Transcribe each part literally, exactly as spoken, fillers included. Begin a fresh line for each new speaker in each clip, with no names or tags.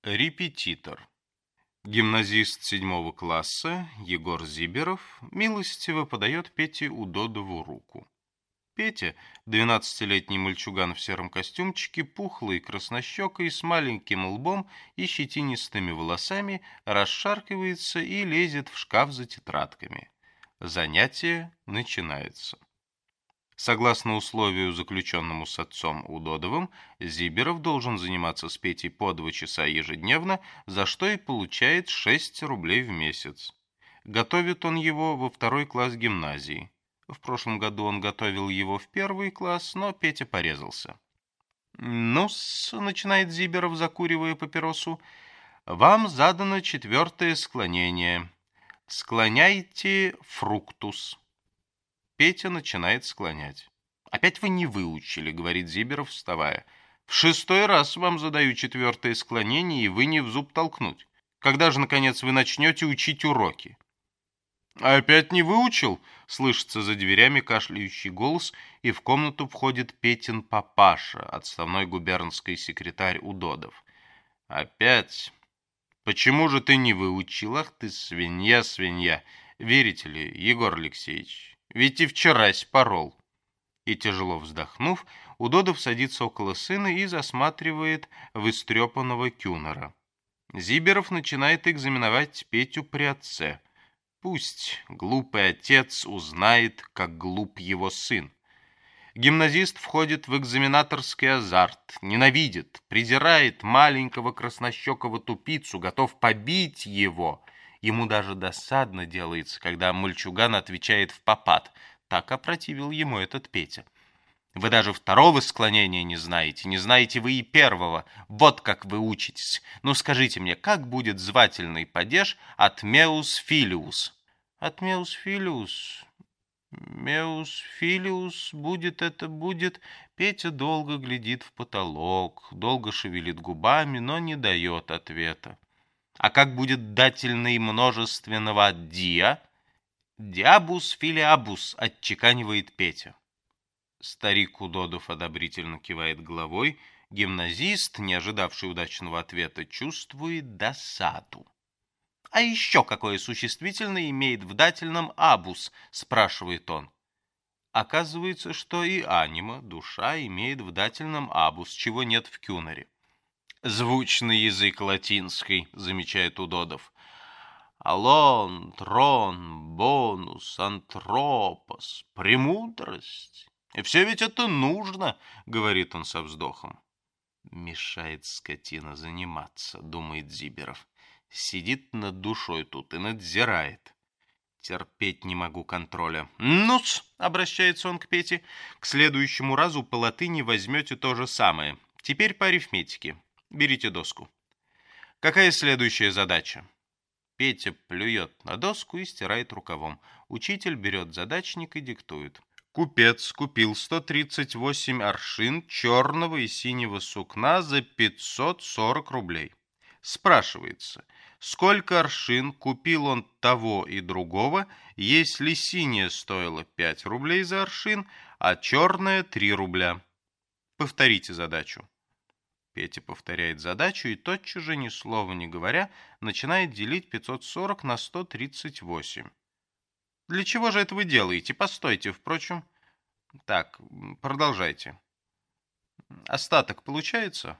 Репетитор. Гимназист седьмого класса Егор Зиберов милостиво подает Пете Удодову руку. Петя, двенадцатилетний мальчуган в сером костюмчике, пухлый, краснощекой, с маленьким лбом и щетинистыми волосами, расшаркивается и лезет в шкаф за тетрадками. Занятие начинается. Согласно условию, заключенному с отцом Удодовым, Зиберов должен заниматься с Петей по два часа ежедневно, за что и получает шесть рублей в месяц. Готовит он его во второй класс гимназии. В прошлом году он готовил его в первый класс, но Петя порезался. «Ну-с», — начинает Зиберов, закуривая папиросу, — «вам задано четвертое склонение. Склоняйте фруктус». Петя начинает склонять. «Опять вы не выучили», — говорит Зиберов, вставая. «В шестой раз вам задаю четвертое склонение, и вы не в зуб толкнуть. Когда же, наконец, вы начнете учить уроки?» «Опять не выучил?» — слышится за дверями кашляющий голос, и в комнату входит Петин папаша, отставной губернский секретарь Удодов. «Опять? Почему же ты не выучил? Ах ты, свинья, свинья! Верите ли, Егор Алексеевич? Ведь и вчерась порол». И, тяжело вздохнув, Удодов садится около сына и засматривает в истрепанного кюнера. Зиберов начинает экзаменовать Петю при отце. Пусть глупый отец узнает, как глуп его сын. Гимназист входит в экзаменаторский азарт, ненавидит, презирает маленького краснощекого тупицу, готов побить его. Ему даже досадно делается, когда мальчуган отвечает впопад. Так опротивил ему этот Петя. «Вы даже второго склонения не знаете, не знаете вы и первого. Вот как вы учитесь. Ну скажите мне, как будет звательный падеж от меус филиус?» «От меус филиус? Меус филиус будет это будет...» Петя долго глядит в потолок, долго шевелит губами, но не дает ответа. «А как будет дательный множественного от диа?» «Диабус филиабус», — отчеканивает Петя. Старик Удодов одобрительно кивает головой. Гимназист, не ожидавший удачного ответа, чувствует досаду. «А еще какое существительное имеет в дательном абус?» — спрашивает он. Оказывается, что и анима, душа, имеет в дательном абус, чего нет в кюнере. «Звучный язык латинский», — замечает Удодов. «Алон, трон, бонус, антропос, премудрость. И все ведь это нужно», — говорит он со вздохом. «Мешает скотина заниматься», — думает Зиберов. «Сидит над душой тут и надзирает. Терпеть не могу контроля». «Ну-с», — обращается он к Пете, — «к следующему разу по латыни возьмете то же самое. Теперь по арифметике. Берите доску». «Какая следующая задача?» Петя плюет на доску и стирает рукавом. Учитель берет задачник и диктует. Купец купил сто тридцать восемь аршин черного и синего сукна за пятьсот сорок рублей. Спрашивается, сколько аршин купил он того и другого, если синее стоило пять рублей за аршин, а черное три рубля? Повторите задачу. Петя повторяет задачу и тотчас же, ни слова не говоря, начинает делить пятьсот сорок на сто тридцать восемь. «Для чего же это вы делаете? Постойте, впрочем». «Так, продолжайте». «Остаток получается?»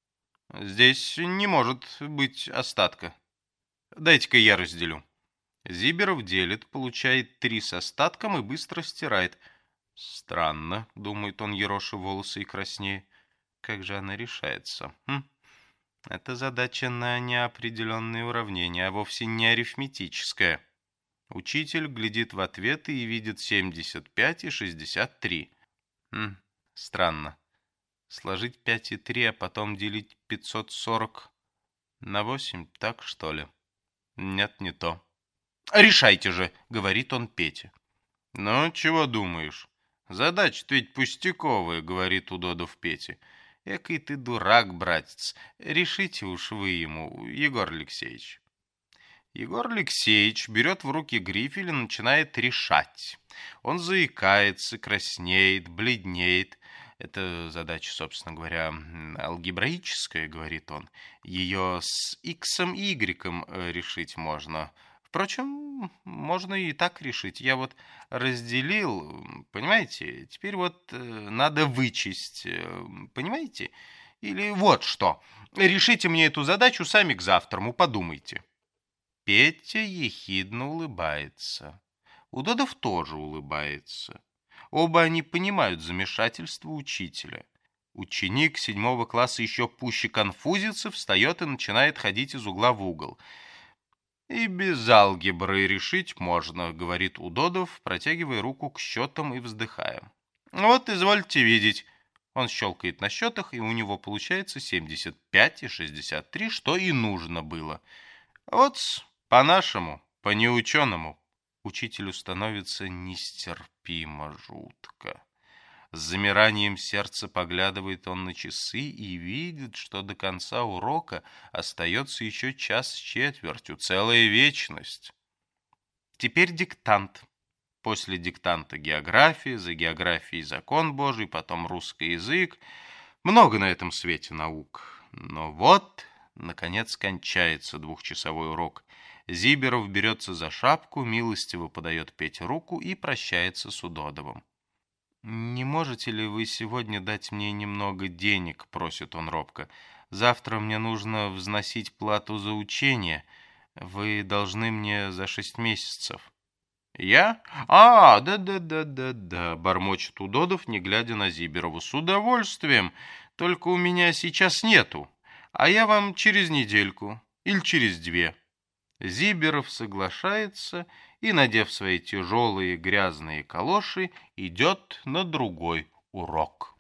«Здесь не может быть остатка. Дайте-ка я разделю». Зиберов делит, получает три с остатком и быстро стирает. «Странно», — думает он, ероша волосы и краснея. «Как же она решается? Хм? Это задача на неопределенные уравнения, а вовсе не арифметическая». Учитель глядит в ответы и видит семьдесят пять и шестьдесят три. Хм, странно. Сложить пять и три, а потом делить пятьсот сорок на восемь, так что ли? Нет, не то. «Решайте же», — говорит он Пете. «Ну, чего думаешь? Задача-то ведь пустяковая», — говорит Удодов Пете. «Экой ты дурак, братец. Решите уж вы ему, Егор Алексеевич». Егор Алексеевич берет в руки грифель и начинает решать. Он заикается, краснеет, бледнеет. Это задача, собственно говоря, алгебраическая, говорит он. Ее с иксом и игреком решить можно. Впрочем, можно и так решить. Я вот разделил, понимаете? Теперь вот надо вычесть, понимаете? Или вот что. Решите мне эту задачу сами к завтраму, подумайте. Петя ехидно улыбается. Удодов тоже улыбается. Оба они понимают замешательство учителя. Ученик седьмого класса еще пуще конфузится, встает и начинает ходить из угла в угол. «И без алгебры решить можно», — говорит Удодов, протягивая руку к счетам и вздыхая. «Вот, извольте видеть». Он щелкает на счетах, и у него получается семьдесят пять и шестьдесят три, что и нужно было. Вот по-нашему, по-неученому. Учителю становится нестерпимо жутко. С замиранием сердца поглядывает он на часы и видит, что до конца урока остается еще час с четвертью, целая вечность. Теперь диктант. После диктанта география, за географией закон Божий, потом русский язык. Много на этом свете наук. Но вот, наконец, кончается двухчасовой урок. Зиберов берется за шапку, милостиво подает Пете руку и прощается с Удодовым. «Не можете ли вы сегодня дать мне немного денег?» — просит он робко. «Завтра мне нужно взносить плату за учение. Вы должны мне за шесть месяцев». «Я? А, да-да-да-да-да», — бормочет Удодов, не глядя на Зиберова. «С удовольствием, только у меня сейчас нету, а я вам через недельку или через две». Зиберов соглашается и, надев свои тяжелые грязные калоши, идет на другой урок.